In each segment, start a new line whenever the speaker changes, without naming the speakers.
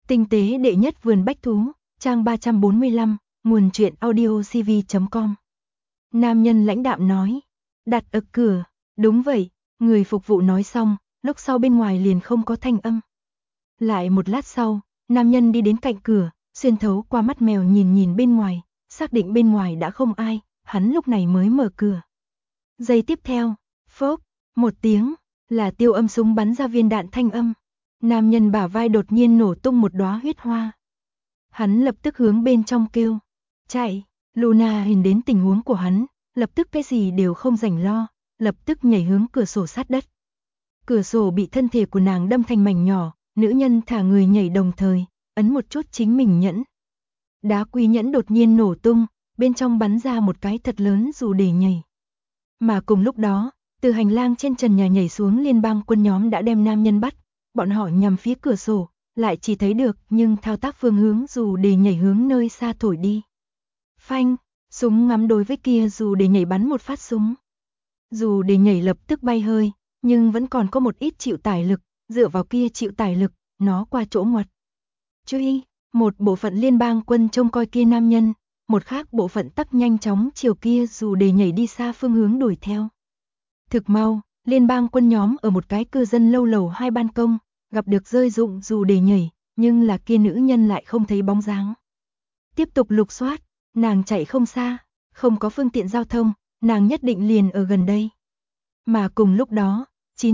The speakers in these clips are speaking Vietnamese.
Tinh tế đệ nhất vườn bách thú, trang 345, nguồn truyện audiocv.com. Nam nhân lãnh đạm nói, đặt ở cửa, đúng vậy, người phục vụ nói xong, lúc sau bên ngoài liền không có thanh âm. Lại một lát sau, nam nhân đi đến cạnh cửa, xuyên thấu qua mắt mèo nhìn nhìn bên ngoài, xác định bên ngoài đã không ai, hắn lúc này mới mở cửa. Giây tiếp theo, phốc, một tiếng, là tiêu âm súng bắn ra viên đạn thanh âm. Nam nhân bả vai đột nhiên nổ tung một đóa huyết hoa. Hắn lập tức hướng bên trong kêu, chạy, Luna nhìn đến tình huống của hắn, lập tức cái gì đều không rảnh lo, lập tức nhảy hướng cửa sổ sát đất. Cửa sổ bị thân thể của nàng đâm thành mảnh nhỏ, nữ nhân thả người nhảy đồng thời, ấn một chút chính mình nhẫn. Đá quý nhẫn đột nhiên nổ tung, bên trong bắn ra một cái thật lớn dù để nhảy. Mà cùng lúc đó, từ hành lang trên trần nhà nhảy xuống liên bang quân nhóm đã đem nam nhân bắt, bọn họ nhằm phía cửa sổ, lại chỉ thấy được nhưng thao tác phương hướng dù để nhảy hướng nơi xa thổi đi. Phanh, súng ngắm đối với kia dù để nhảy bắn một phát súng. Dù để nhảy lập tức bay hơi, nhưng vẫn còn có một ít chịu tải lực, dựa vào kia chịu tải lực, nó qua chỗ ngoặt. Truy, một bộ phận liên bang quân trông coi kia nam nhân, một khác bộ phận tắc nhanh chóng chiều kia dù để nhảy đi xa phương hướng đuổi theo. Thực mau, liên bang quân nhóm ở một cái cư dân lâu lầu 2 ban công, gặp được rơi dụng dù để nhảy, nhưng là kia nữ nhân lại không thấy bóng dáng. Tiếp tục lục soát, nàng chạy không xa, không có phương tiện giao thông, nàng nhất định liền ở gần đây. Mà cùng lúc đó,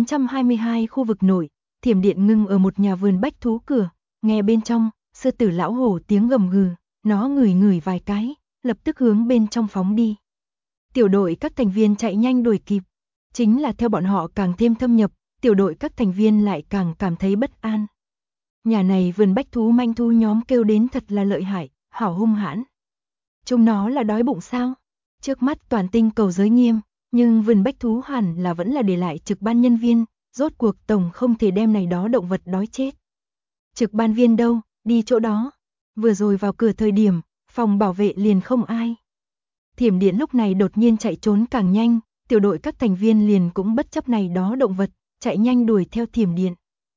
922 khu vực nội, thiểm điện ngưng ở một nhà vườn bách thú cửa, nghe bên trong, sư tử lão hổ tiếng gầm gừ, nó ngửi ngửi vài cái, lập tức hướng bên trong phóng đi. Tiểu đội các thành viên chạy nhanh đuổi kịp, chính là theo bọn họ càng thêm thâm nhập, tiểu đội các thành viên lại càng cảm thấy bất an. Nhà này vườn bách thú manh thú nhóm kêu đến thật là lợi hại, hảo hung hãn. Chúng nó là đói bụng sao? Trước mắt toàn tinh cầu giới nghiêm, nhưng vườn bách thú hẳn là vẫn là để lại trực ban nhân viên, rốt cuộc tổng không thể đem này đó động vật đói chết. Trực ban viên đâu, đi chỗ đó. Vừa rồi vào cửa thời điểm, phòng bảo vệ liền không ai. Thiểm điện lúc này đột nhiên chạy trốn càng nhanh, tiểu đội các thành viên liền cũng bất chấp này đó động vật, chạy nhanh đuổi theo thiểm điện.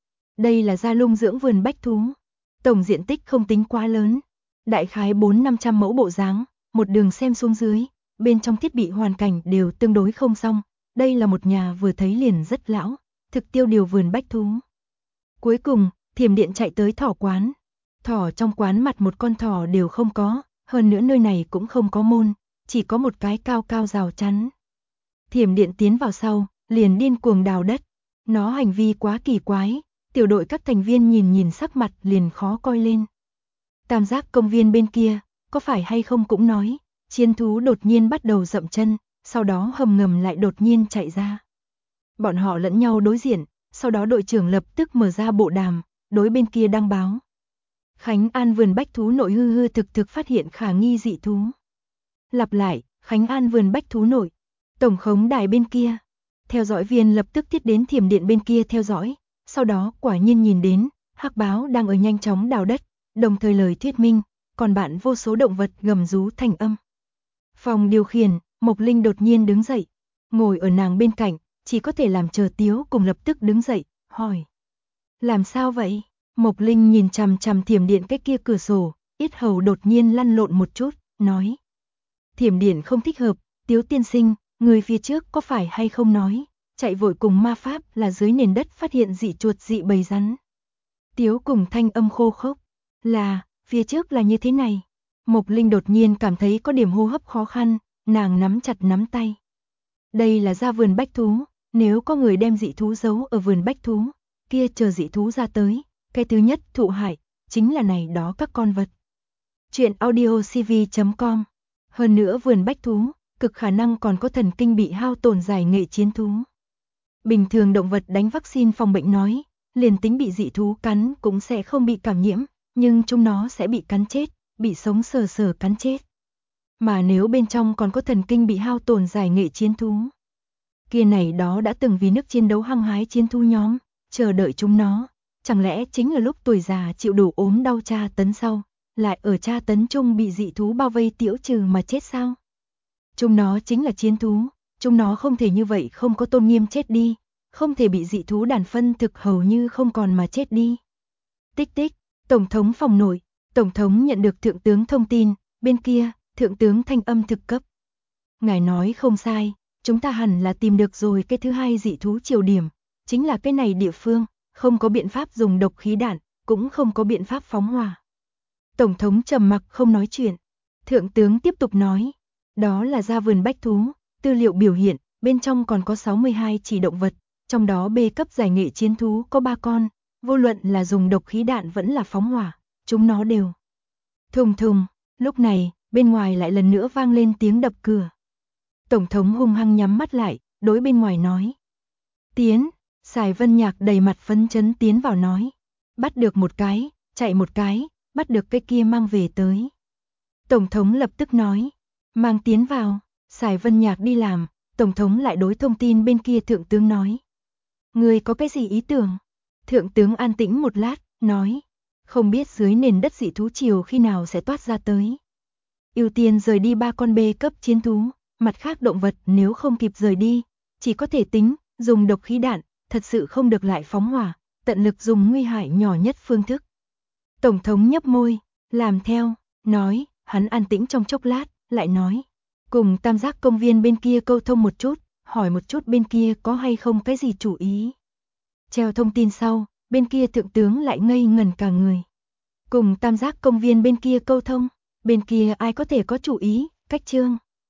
Đây là gia lung dưỡng vườn bách thú. Tổng diện tích không tính quá lớn, đại khái 400-500 mẫu bộ dáng, một đường xem xuống dưới, bên trong thiết bị hoàn cảnh đều tương đối không xong. Đây là một nhà vừa thấy liền rất lão, thực tiêu điều vườn bách thú. Cuối cùng, thiểm điện chạy tới thỏ quán. Thỏ trong quán mặt một con thỏ đều không có, hơn nữa nơi này cũng không có môn, chỉ có một cái cao cao rào chắn. Thiểm điện tiến vào sau, liền điên cuồng đào đất. Nó hành vi quá kỳ quái, tiểu đội các thành viên nhìn nhìn sắc mặt liền khó coi lên. Tam giác công viên bên kia, có phải hay không cũng nói, chiến thú đột nhiên bắt đầu dậm chân, sau đó hầm ngầm lại đột nhiên chạy ra. Bọn họ lẫn nhau đối diện, sau đó đội trưởng lập tức mở ra bộ đàm, đối bên kia đăng báo. Khánh An vườn bách thú nội hư thực phát hiện khả nghi dị thú. Lặp lại, Khánh An vườn bách thú nội, tổng khống đài bên kia. Theo dõi viên lập tức thiết đến thiểm điện bên kia theo dõi, sau đó quả nhiên nhìn đến, hắc báo đang ở nhanh chóng đào đất, đồng thời lời thuyết minh, còn bạn vô số động vật gầm rú thành âm. Phòng điều khiển, Mộc Linh đột nhiên đứng dậy, ngồi ở nàng bên cạnh, chỉ có thể làm chờ Tiếu cùng lập tức đứng dậy, hỏi. Làm sao vậy? Mộc Linh nhìn chằm chằm thiểm điện cái kia cửa sổ, yết hầu đột nhiên lăn lộn một chút, nói. Thiểm điện không thích hợp, Tiếu tiên sinh, người phía trước có phải hay không nói, chạy vội cùng ma pháp là dưới nền đất phát hiện dị chuột dị bầy rắn. Tiếu cùng thanh âm khô khốc, là, phía trước là như thế này. Mộc Linh đột nhiên cảm thấy có điểm hô hấp khó khăn, nàng nắm chặt nắm tay. Đây là ra vườn bách thú, nếu có người đem dị thú giấu ở vườn bách thú, kia chờ dị thú ra tới, cái thứ nhất thụ hại, chính là này đó các con vật. Chuyện audiocv.com. Hơn nữa vườn bách thú, cực khả năng còn có thần kinh bị hao tổn giải nghệ chiến thú. Bình thường động vật đánh vaccine phòng bệnh nói, liền tính bị dị thú cắn cũng sẽ không bị cảm nhiễm, nhưng chúng nó sẽ bị cắn chết, bị sống sờ sờ cắn chết. Mà nếu bên trong còn có thần kinh bị hao tổn giải nghệ chiến thú, kia này đó đã từng vì nước chiến đấu hăng hái chiến thú nhóm, chờ đợi chúng nó, chẳng lẽ chính là lúc tuổi già chịu đủ ốm đau tra tấn sau, lại ở tra tấn chung bị dị thú bao vây tiễu trừ mà chết sao? Chúng nó chính là chiến thú, chúng nó không thể như vậy không có tôn nghiêm chết đi, không thể bị dị thú đàn phân thực hầu như không còn mà chết đi. Tích tích, Tổng thống phòng nội, Tổng thống nhận được Thượng tướng thông tin, bên kia, Thượng tướng thanh âm thực cấp. Ngài nói không sai, chúng ta hẳn là tìm được rồi cái thứ hai dị thú triều điểm, chính là cái này địa phương, không có biện pháp dùng độc khí đạn, cũng không có biện pháp phóng hỏa. Tổng thống trầm mặc không nói chuyện. Thượng tướng tiếp tục nói, đó là ra vườn bách thú, tư liệu biểu hiện, bên trong còn có 62 chỉ động vật, trong đó B cấp giải nghệ chiến thú có 3 con, vô luận là dùng độc khí đạn vẫn là phóng hỏa, chúng nó đều. Thùng thùng, lúc này, bên ngoài lại lần nữa vang lên tiếng đập cửa. Tổng thống hung hăng nhắm mắt lại, đối bên ngoài nói. Tiến, Sài Vân Nhạc đầy mặt phấn chấn tiến vào nói. Bắt được một cái, chạy một cái, bắt được cái kia mang về tới. Tổng thống lập tức nói. Mang tiến vào, Sài Vân Nhạc đi làm, Tổng thống lại đối thông tin bên kia Thượng tướng nói. Người có cái gì ý tưởng? Thượng tướng an tĩnh một lát, nói. Không biết dưới nền đất dị thú triều khi nào sẽ toát ra tới. Ưu tiên rời đi 3 con B cấp chiến thú, mặt khác động vật nếu không kịp rời đi, chỉ có thể tính, dùng độc khí đạn, thật sự không được lại phóng hỏa, tận lực dùng nguy hại nhỏ nhất phương thức. Tổng thống nhấp môi, làm theo, nói, hắn an tĩnh trong chốc lát, lại nói. Cùng Tam Giác công viên bên kia câu thông một chút, hỏi một chút bên kia có hay không cái gì chủ ý. Treo thông tin sau, bên kia Thượng tướng lại ngây ngẩn cả người. Cùng Tam Giác công viên bên kia câu thông, bên kia ai có thể có chủ ý, cách chương.